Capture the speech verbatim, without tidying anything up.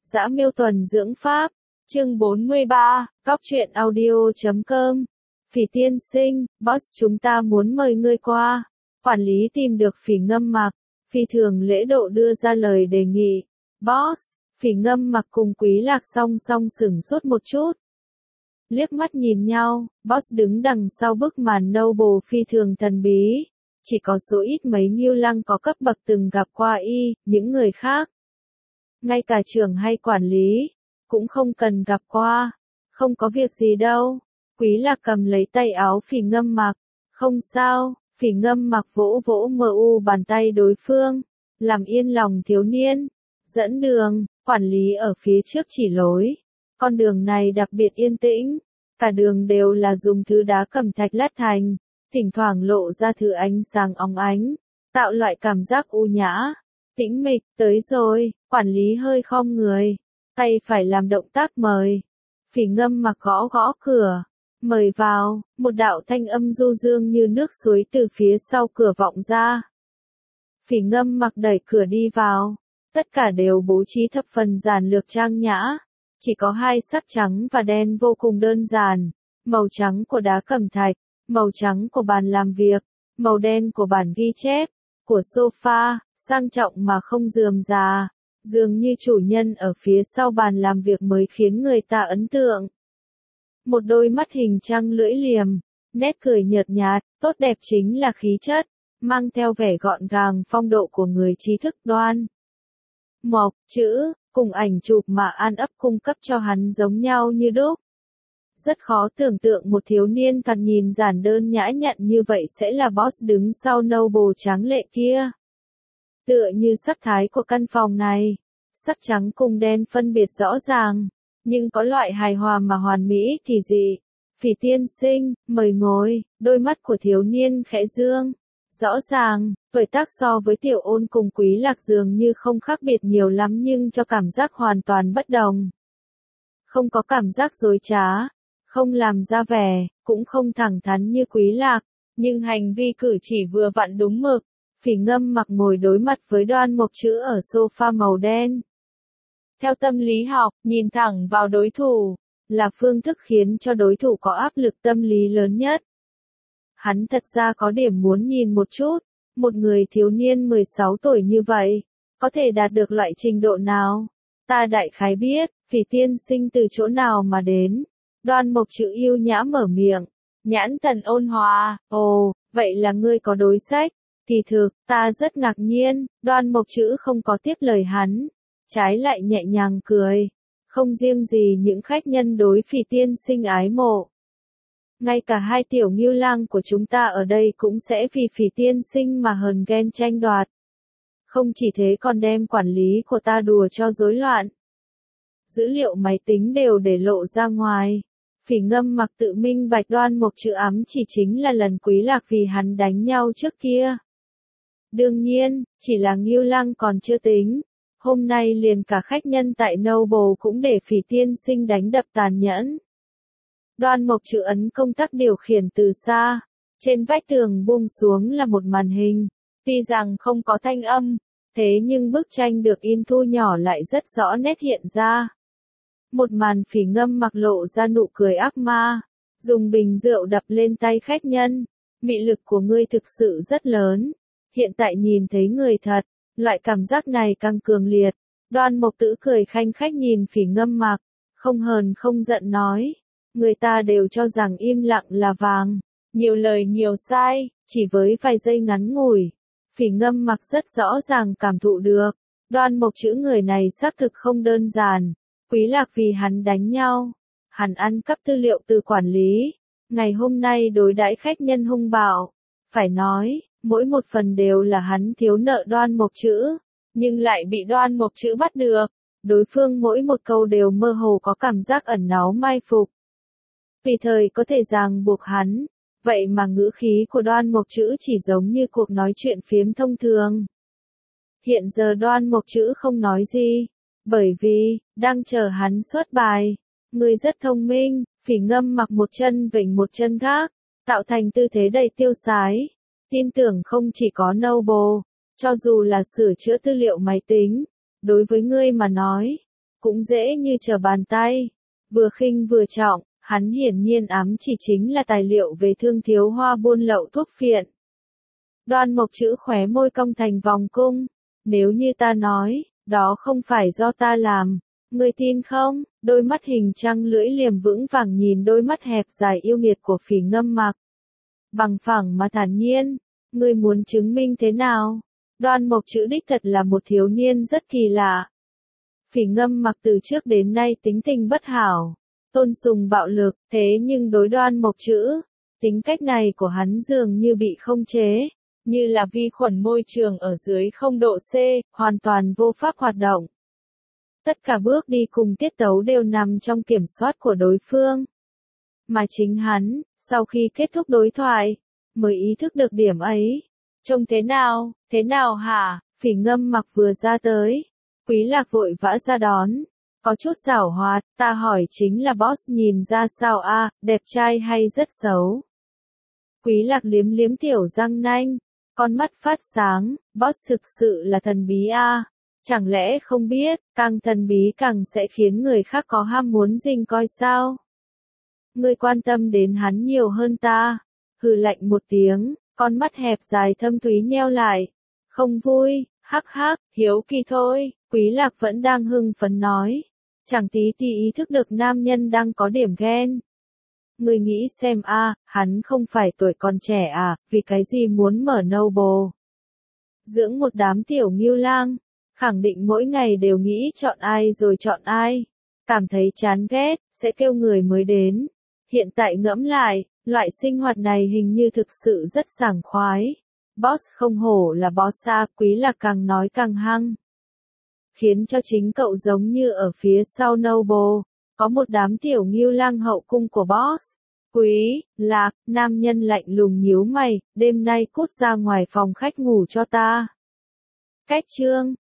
Dã Miêu Tuần Dưỡng Pháp, chương bốn mươi ba, Góc truyện audio chấm com. Phỉ tiên sinh, boss chúng ta muốn mời ngươi qua. Quản lý tìm được Phỉ Ngâm Mặc, phi thường lễ độ đưa ra lời đề nghị. Boss, Phỉ Ngâm Mặc cùng Quý Lạc song song sửng sốt một chút. Liếc mắt nhìn nhau, boss đứng đằng sau bức màn noble phi thường thần bí. Chỉ có số ít mấy Ngưu Lăng có cấp bậc từng gặp qua y, những người khác. Ngay cả trưởng hay quản lý, cũng không cần gặp qua. Không có việc gì đâu. Quý Lạc cầm lấy tay áo Phỉ Ngâm Mặc. Không sao, Phỉ Ngâm Mặc vỗ vỗ mờ u bàn tay đối phương. Làm yên lòng thiếu niên. Dẫn đường, quản lý ở phía trước chỉ lối. Con đường này đặc biệt yên tĩnh. Cả đường đều là dùng thứ đá cẩm thạch lát thành. Thỉnh thoảng lộ ra thứ ánh sáng óng ánh. Tạo loại cảm giác u nhã. Tĩnh mịch, tới rồi, quản lý hơi khom người. Tay phải làm động tác mời. Phỉ Ngâm Mặc gõ gõ cửa. Mời vào, một đạo thanh âm du dương như nước suối từ phía sau cửa vọng ra. Phỉ Ngâm Mặc đẩy cửa đi vào. Tất cả đều bố trí thập phần giản lược trang nhã. Chỉ có hai sắc trắng và đen vô cùng đơn giản. Màu trắng của đá cẩm thạch, màu trắng của bàn làm việc, màu đen của bản ghi chép, của sofa, sang trọng mà không rườm rà. Dường như chủ nhân ở phía sau bàn làm việc mới khiến người ta ấn tượng. Một đôi mắt hình trăng lưỡi liềm, nét cười nhợt nhạt, tốt đẹp chính là khí chất, mang theo vẻ gọn gàng phong độ của người trí thức đoan. Mộc, chữ, cùng ảnh chụp mà An ấp cung cấp cho hắn giống nhau như đúc. Rất khó tưởng tượng một thiếu niên thoạt nhìn giản đơn nhã nhặn như vậy sẽ là boss đứng sau noble tráng lệ kia. Tựa như sắc thái của căn phòng này, sắc trắng cùng đen phân biệt rõ ràng, nhưng có loại hài hòa mà hoàn mỹ thì gì. Phỉ tiên sinh, mời ngồi, đôi mắt của thiếu niên khẽ dương. Rõ ràng, tuổi tác so với Tiểu Ôn cùng Quý Lạc dường như không khác biệt nhiều lắm nhưng cho cảm giác hoàn toàn bất đồng. Không có cảm giác dối trá, không làm ra vẻ, cũng không thẳng thắn như Quý Lạc, nhưng hành vi cử chỉ vừa vặn đúng mực. Phỉ Ngâm Mặc ngồi đối mặt với Đoan Mộc Chữ ở sofa màu đen. Theo tâm lý học, nhìn thẳng vào đối thủ, là phương thức khiến cho đối thủ có áp lực tâm lý lớn nhất. Hắn thật ra có điểm muốn nhìn một chút, một người thiếu niên mười sáu tuổi như vậy, có thể đạt được loại trình độ nào. Ta đại khái biết, Phỉ tiên sinh từ chỗ nào mà đến. Đoan Mộc Chữ yêu nhã mở miệng, nhãn thần ôn hòa, ồ, vậy là ngươi có đối sách. Kỳ thực, ta rất ngạc nhiên, Đoan Mộc Chữ không có tiếp lời hắn, trái lại nhẹ nhàng cười. Không riêng gì những khách nhân đối Phỉ tiên sinh ái mộ. Ngay cả hai tiểu Ngưu Lang của chúng ta ở đây cũng sẽ vì Phỉ tiên sinh mà hờn ghen tranh đoạt. Không chỉ thế còn đem quản lý của ta đùa cho rối loạn. Dữ liệu máy tính đều để lộ ra ngoài. Phỉ Ngâm Mặc tự minh bạch Đoan Mộc Chữ ám chỉ chính là lần Quý Lạc vì hắn đánh nhau trước kia. Đương nhiên, chỉ là Ngưu Lăng còn chưa tính. Hôm nay liền cả khách nhân tại Noble cũng để Phỉ tiên sinh đánh đập tàn nhẫn. Đoan Mộc Chữ ấn công tắc điều khiển từ xa. Trên vách tường buông xuống là một màn hình. Tuy rằng không có thanh âm, thế nhưng bức tranh được in thu nhỏ lại rất rõ nét hiện ra. Một màn Phỉ Ngâm Mặc lộ ra nụ cười ác ma. Dùng bình rượu đập lên tay khách nhân. Mị lực của ngươi thực sự rất lớn. Hiện tại nhìn thấy người thật, loại cảm giác này càng cường liệt. Đoan Mộc Tử cười khanh khách nhìn Phỉ Ngâm Mặc, không hờn không giận nói. Người ta đều cho rằng im lặng là vàng, nhiều lời nhiều sai, chỉ với vài giây ngắn ngủi. Phỉ Ngâm Mặc rất rõ ràng cảm thụ được. Đoan Mộc Chữ người này xác thực không đơn giản. Quý Lạc vì hắn đánh nhau, hắn ăn cắp tư liệu từ quản lý. Ngày hôm nay đối đãi khách nhân hung bạo. Phải nói, mỗi một phần đều là hắn thiếu nợ Đoan Mộc Chữ, nhưng lại bị Đoan Mộc Chữ bắt được. Đối phương mỗi một câu đều mơ hồ có cảm giác ẩn náu mai phục. Vì thời có thể ràng buộc hắn, vậy mà ngữ khí của Đoan Mộc Chữ chỉ giống như cuộc nói chuyện phiếm thông thường. Hiện giờ Đoan Mộc Chữ không nói gì, bởi vì, đang chờ hắn xuất bài. Người rất thông minh. Phỉ Ngâm Mặc một chân vịnh một chân khác, tạo thành tư thế đầy tiêu sái. Tin tưởng không chỉ có Noble, cho dù là sửa chữa tư liệu máy tính, đối với ngươi mà nói, cũng dễ như trở bàn tay. Vừa khinh vừa trọng, hắn hiển nhiên ám chỉ chính là tài liệu về thương thiếu hoa buôn lậu thuốc phiện. Đoan Mộc chữ khóe môi cong thành vòng cung. Nếu như ta nói, đó không phải do ta làm, ngươi tin không? Đôi mắt hình trăng lưỡi liềm vững vàng nhìn đôi mắt hẹp dài yêu nghiệt của Phỉ Ngâm Mặc. Bằng phẳng mà thản nhiên, ngươi muốn chứng minh thế nào? Đoan Mộc chữ đích thật là một thiếu niên rất kỳ lạ. Phỉ Ngâm Mặc từ trước đến nay tính tình bất hảo, tôn sùng bạo lực, thế nhưng đối Đoan Mộc chữ, tính cách này của hắn dường như bị không chế, như là vi khuẩn môi trường ở dưới không độ C, hoàn toàn vô pháp hoạt động. Tất cả bước đi cùng tiết tấu đều nằm trong kiểm soát của đối phương. Mà chính hắn, sau khi kết thúc đối thoại, mới ý thức được điểm ấy. Trông thế nào, thế nào hả? Phỉ Ngâm Mặc vừa ra tới, Quý Lạc vội vã ra đón, có chút giảo hoạt, ta hỏi chính là boss nhìn ra sao a, đẹp trai hay rất xấu? Quý Lạc liếm liếm tiểu răng nanh, con mắt phát sáng, boss thực sự là thần bí a, chẳng lẽ không biết, càng thần bí càng sẽ khiến người khác có ham muốn rình coi sao? Ngươi quan tâm đến hắn nhiều hơn ta. Hừ lạnh một tiếng, con mắt hẹp dài thâm thúy nheo lại. Không vui, hắc hắc, hiếu kỳ thôi. Quý Lạc vẫn đang hưng phấn nói. Chẳng tí tí ý thức được nam nhân đang có điểm ghen. Ngươi nghĩ xem a, hắn không phải tuổi còn trẻ à, vì cái gì muốn mở Noble? Dưỡng một đám tiểu ngưu lang, khẳng định mỗi ngày đều nghĩ chọn ai rồi chọn ai. Cảm thấy chán ghét, sẽ kêu người mới đến. Hiện tại ngẫm lại, loại sinh hoạt này hình như thực sự rất sảng khoái. Boss không hổ là boss a, Quý Lạc càng nói càng hăng. Khiến cho chính cậu giống như ở phía sau Noble, có một đám tiểu ngưu lang hậu cung của boss. Quý Lạc, nam nhân lạnh lùng nhíu mày, đêm nay cút ra ngoài phòng khách ngủ cho ta. Cách chương